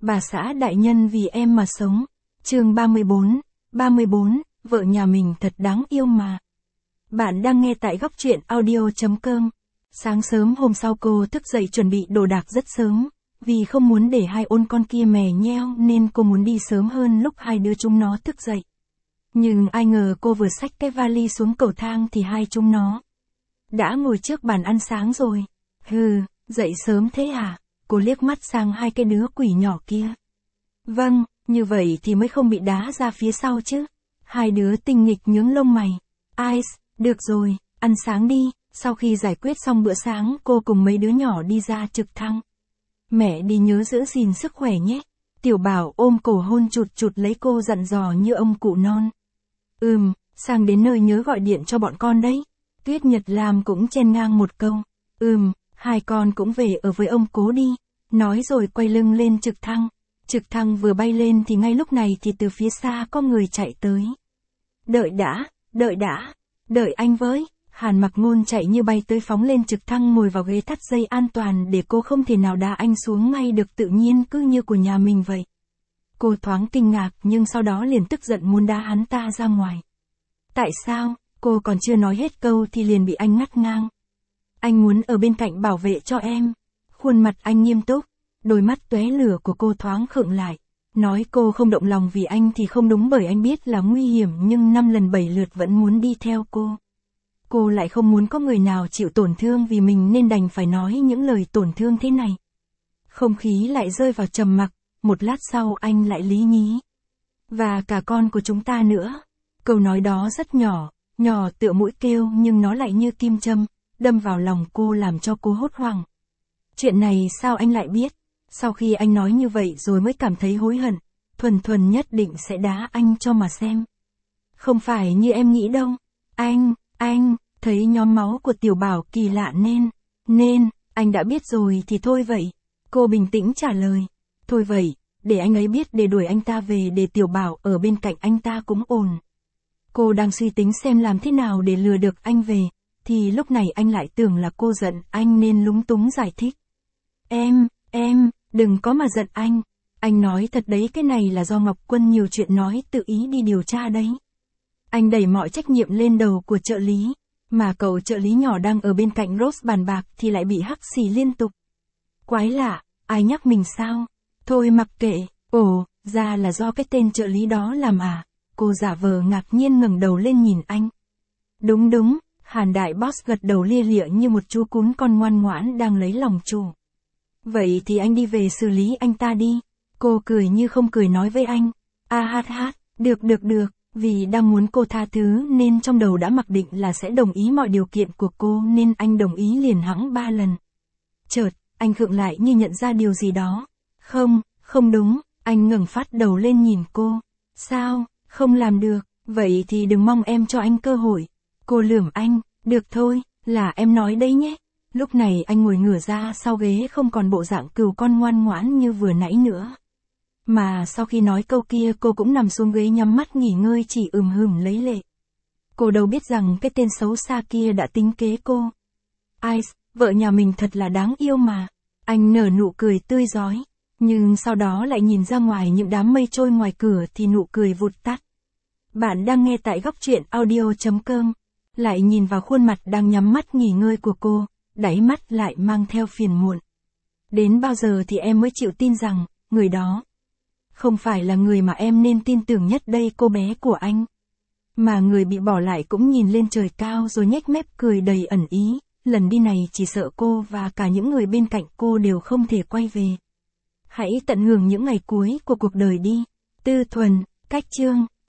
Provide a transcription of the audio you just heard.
Bà xã đại nhân vì em mà sống. Chương 34, vợ nhà mình thật đáng yêu mà. Bạn đang nghe tại góc truyện audio.com. Sáng sớm hôm sau cô thức dậy chuẩn bị đồ đạc rất sớm, vì không muốn để hai ôn con kia mè nheo nên cô muốn đi sớm hơn lúc hai đứa chúng nó thức dậy. Nhưng ai ngờ cô vừa xách cái vali xuống cầu thang thì hai chúng nó đã ngồi trước bàn ăn sáng rồi. Hừ, dậy sớm thế à? Cô liếc mắt sang hai cái đứa quỷ nhỏ kia. Vâng, như vậy thì mới không bị đá ra phía sau chứ. Hai đứa tinh nghịch nhướng lông mày. Ice, được rồi, ăn sáng đi. Sau khi giải quyết xong bữa sáng cô cùng mấy đứa nhỏ đi ra trực thăng. Mẹ đi nhớ giữ gìn sức khỏe nhé. Tiểu Bảo ôm cổ hôn chụt chụt lấy cô dặn dò như ông cụ non. Sang đến nơi nhớ gọi điện cho bọn con đấy. Tuyết Nhật Lam cũng chen ngang một câu. Hai con cũng về ở với ông cố đi. Nói rồi quay lưng lên trực thăng. Trực thăng vừa bay lên thì ngay lúc này thì từ phía xa có người chạy tới. Đợi đã, đợi anh với. Hàn Mặc Ngôn chạy như bay tới phóng lên trực thăng ngồi vào ghế thắt dây an toàn để cô không thể nào đá anh xuống ngay được tự nhiên cứ như của nhà mình vậy. Cô thoáng kinh ngạc nhưng sau đó liền tức giận muốn đá hắn ta ra ngoài. Tại sao? Cô còn chưa nói hết câu thì liền bị anh ngắt ngang. Anh muốn ở bên cạnh bảo vệ cho em. Khuôn mặt anh nghiêm túc, đôi mắt tóe lửa của cô thoáng khựng lại. Nói cô không động lòng vì anh thì không đúng bởi anh biết là nguy hiểm nhưng 5 lần 7 lượt vẫn muốn đi theo cô. Cô lại không muốn có người nào chịu tổn thương vì mình nên đành phải nói những lời tổn thương thế này. Không khí lại rơi vào trầm mặc, một lát sau anh lại lý nhí. Và cả con của chúng ta nữa. Câu nói đó rất nhỏ tựa mũi kêu nhưng nó lại như kim châm, đâm vào lòng cô làm cho cô hốt hoảng. Chuyện này sao anh lại biết? Sau khi anh nói như vậy rồi mới cảm thấy hối hận, thuần nhất định sẽ đá anh cho mà xem. Không phải như em nghĩ đâu. Anh, thấy nhóm máu của Tiểu Bảo kỳ lạ nên, anh đã biết rồi thì thôi vậy. Cô bình tĩnh trả lời. Thôi vậy, để anh ấy biết để đuổi anh ta về để Tiểu Bảo ở bên cạnh anh ta cũng ổn. Cô đang suy tính xem làm thế nào để lừa được anh về, thì lúc này anh lại tưởng là cô giận anh nên lúng túng giải thích. Em, đừng có mà giận anh. Anh nói thật đấy, cái này là do Ngọc Quân nhiều chuyện nói tự ý đi điều tra đấy. Anh đẩy mọi trách nhiệm lên đầu của trợ lý, mà cậu trợ lý nhỏ đang ở bên cạnh Rose bàn bạc thì lại bị hắc xì liên tục. Quái lạ, ai nhắc mình sao? Thôi mặc kệ, ra là do cái tên trợ lý đó làm à? Cô giả vờ ngạc nhiên ngẩng đầu lên nhìn anh. Đúng, Hàn đại boss gật đầu lia lịa như một chú cún con ngoan ngoãn đang lấy lòng chủ. Vậy thì anh đi về xử lý anh ta đi. Cô cười như không cười nói với anh. Được, vì đang muốn cô tha thứ nên trong đầu đã mặc định là sẽ đồng ý mọi điều kiện của cô nên anh đồng ý liền hẵng 3 lần. Chợt, anh khựng lại như nhận ra điều gì đó. Không đúng, anh ngẩng phát đầu lên nhìn cô. Sao, không làm được, vậy thì đừng mong em cho anh cơ hội. Cô lườm anh, được thôi, là em nói đấy nhé. Lúc này anh ngồi ngửa ra sau ghế không còn bộ dạng cừu con ngoan ngoãn như vừa nãy nữa. Mà sau khi nói câu kia cô cũng nằm xuống ghế nhắm mắt nghỉ ngơi chỉ hừm lấy lệ. Cô đâu biết rằng cái tên xấu xa kia đã tính kế cô. Ice, vợ nhà mình thật là đáng yêu mà. Anh nở nụ cười tươi rói, nhưng sau đó lại nhìn ra ngoài những đám mây trôi ngoài cửa thì nụ cười vụt tắt. Bạn đang nghe tại góc truyện audio.com. Lại nhìn vào khuôn mặt đang nhắm mắt nghỉ ngơi của cô, đáy mắt lại mang theo phiền muộn. Đến bao giờ thì em mới chịu tin rằng, người đó không phải là người mà em nên tin tưởng nhất đây cô bé của anh. Mà người bị bỏ lại cũng nhìn lên trời cao rồi nhếch mép cười đầy ẩn ý, lần đi này chỉ sợ cô và cả những người bên cạnh cô đều không thể quay về. Hãy tận hưởng những ngày cuối của cuộc đời đi. Tư Thuần, cách chương.